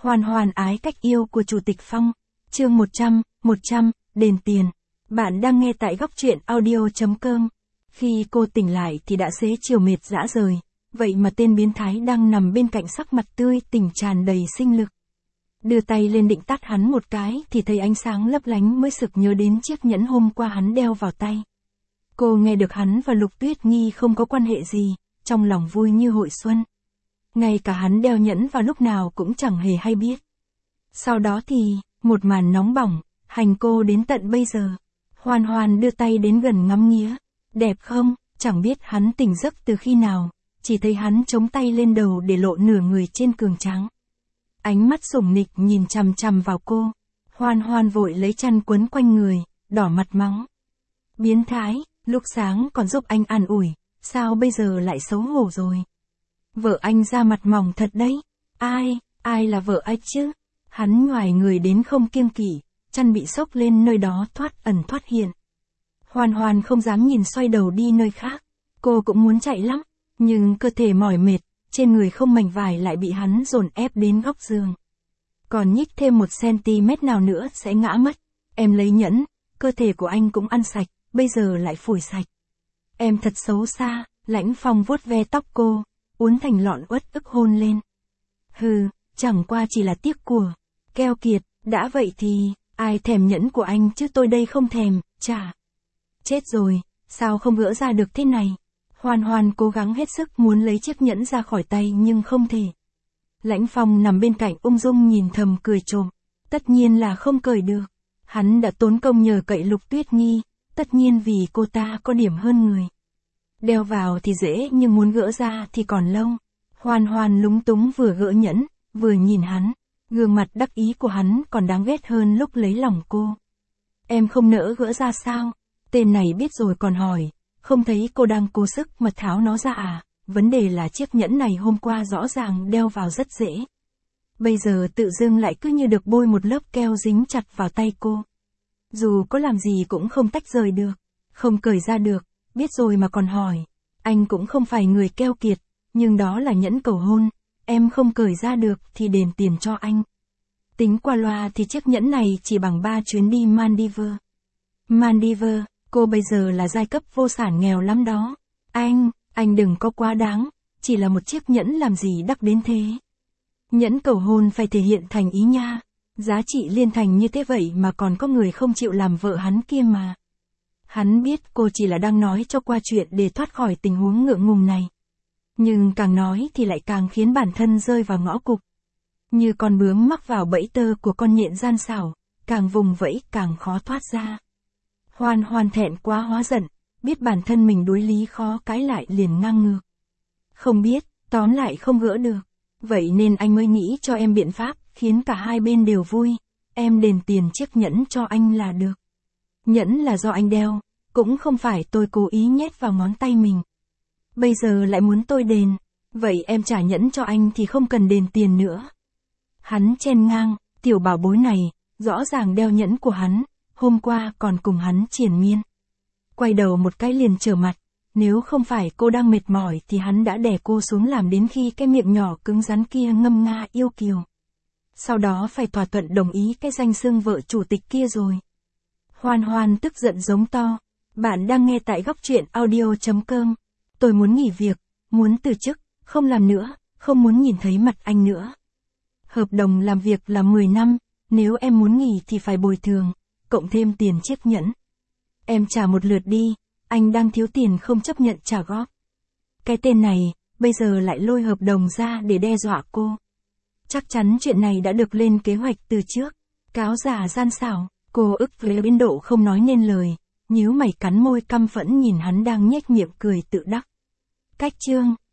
Hoàn hoàn ái cách yêu của Chủ tịch Phong. Chương 100, đền tiền. Bạn đang nghe tại góc truyện audio.com. Khi cô tỉnh lại thì đã xế chiều mệt rã rời, vậy mà tên biến thái đang nằm bên cạnh sắc mặt tươi tỉnh tràn đầy sinh lực. Đưa tay lên định tát hắn một cái thì thấy ánh sáng lấp lánh mới sực nhớ đến chiếc nhẫn hôm qua hắn đeo vào tay. Cô nghe được hắn và Lục Tuyết Nghi không có quan hệ gì, trong lòng vui như hội xuân. Ngay cả hắn đeo nhẫn vào lúc nào cũng chẳng hề hay biết. Sau đó thì, một màn nóng bỏng, hành cô đến tận bây giờ. Hoàn hoàn đưa tay đến gần ngắm nghía. Đẹp không, chẳng biết hắn tỉnh giấc từ khi nào, chỉ thấy hắn chống tay lên đầu để lộ nửa người trên cường tráng. Ánh mắt sủng nịch nhìn chằm chằm vào cô. Hoàn hoàn vội lấy chăn quấn quanh người, đỏ mặt mắng. Biến thái, lúc sáng còn giúp anh an ủi, sao bây giờ lại xấu hổ rồi? Vợ anh da mặt mỏng thật đấy. Ai là vợ anh chứ? Hắn ngoài người đến không kiêng kỵ, chăn bị xốc lên nơi đó thoát ẩn thoát hiện. Hoàn hoàn không dám nhìn xoay đầu đi nơi khác. Cô cũng muốn chạy lắm, nhưng cơ thể mỏi mệt, trên người không mảnh vải lại bị hắn dồn ép đến góc giường. Còn nhích thêm 1 cm nào nữa sẽ ngã mất. Em lấy nhẫn, cơ thể của anh cũng ăn sạch, bây giờ lại phủi sạch. Em thật xấu xa. Lãnh Phong vuốt ve tóc cô, uốn thành lọn uất ức hôn lên. Hừ, chẳng qua chỉ là tiếc của. Keo kiệt, đã vậy thì, ai thèm nhẫn của anh chứ tôi đây không thèm, chả. Chết rồi, sao không gỡ ra được thế này? Hoàn hoàn cố gắng hết sức muốn lấy chiếc nhẫn ra khỏi tay nhưng không thể. Lãnh Phong nằm bên cạnh ung dung nhìn thầm cười trộm. Tất nhiên là không cởi được. Hắn đã tốn công nhờ cậy Lục Tuyết Nghi, tất nhiên vì cô ta có điểm hơn người. Đeo vào thì dễ nhưng muốn gỡ ra thì còn lâu. Hoàn hoàn lúng túng vừa gỡ nhẫn, vừa nhìn hắn. Gương mặt đắc ý của hắn còn đáng ghét hơn lúc lấy lòng cô. Em không nỡ gỡ ra sao? Tên này biết rồi còn hỏi. Không thấy cô đang cố sức mà tháo nó ra à? Vấn đề là chiếc nhẫn này hôm qua rõ ràng đeo vào rất dễ. Bây giờ tự dưng lại cứ như được bôi một lớp keo dính chặt vào tay cô. Dù có làm gì cũng không tách rời được. Không cởi ra được. Biết rồi mà còn hỏi. Anh cũng không phải người keo kiệt, nhưng đó là nhẫn cầu hôn. Em không cởi ra được thì đền tiền cho anh. Tính qua loa thì chiếc nhẫn này chỉ bằng 3 chuyến đi Maldives. Maldives, cô bây giờ là giai cấp vô sản nghèo lắm đó. Anh đừng có quá đáng, chỉ là một chiếc nhẫn làm gì đắt đến thế. Nhẫn cầu hôn phải thể hiện thành ý nha. Giá trị liên thành như thế vậy mà còn có người không chịu làm vợ hắn kia mà. Hắn biết cô chỉ là đang nói cho qua chuyện để thoát khỏi tình huống ngượng ngùng này. Nhưng càng nói thì lại càng khiến bản thân rơi vào ngõ cụt. Như con bướm mắc vào bẫy tơ của con nhện gian xảo, càng vùng vẫy càng khó thoát ra. Hoàn hoàn thẹn quá hóa giận, biết bản thân mình đối lý khó cãi lại liền ngang ngược. Không biết, tóm lại không gỡ được. Vậy nên anh mới nghĩ cho em biện pháp, khiến cả hai bên đều vui. Em đền tiền chiếc nhẫn cho anh là được. Nhẫn là do anh đeo, cũng không phải tôi cố ý nhét vào ngón tay mình. Bây giờ lại muốn tôi đền, vậy em trả nhẫn cho anh thì không cần đền tiền nữa. Hắn chen ngang, tiểu bảo bối này, rõ ràng đeo nhẫn của hắn, hôm qua còn cùng hắn triền miên. Quay đầu một cái liền trở mặt, nếu không phải cô đang mệt mỏi thì hắn đã đè cô xuống làm đến khi cái miệng nhỏ cứng rắn kia ngâm nga yêu kiều. Sau đó phải thỏa thuận đồng ý cái danh xưng vợ chủ tịch kia rồi. Hoàn hoàn tức giận giống to. Bạn đang nghe tại góc truyện audio.com. Tôi muốn nghỉ việc, muốn từ chức, không làm nữa, không muốn nhìn thấy mặt anh nữa. Hợp đồng làm việc là 10 năm, nếu em muốn nghỉ thì phải bồi thường, cộng thêm tiền chiếc nhẫn. Em trả một lượt đi, anh đang thiếu tiền không chấp nhận trả góp. Cái tên này, bây giờ lại lôi hợp đồng ra để đe dọa cô. Chắc chắn chuyện này đã được lên kế hoạch từ trước. Cáo giả gian xảo, cô ức với biến độ không nói nên lời. Nhíu mày cắn môi căm phẫn nhìn hắn đang nhếch miệng cười tự đắc. Cách chương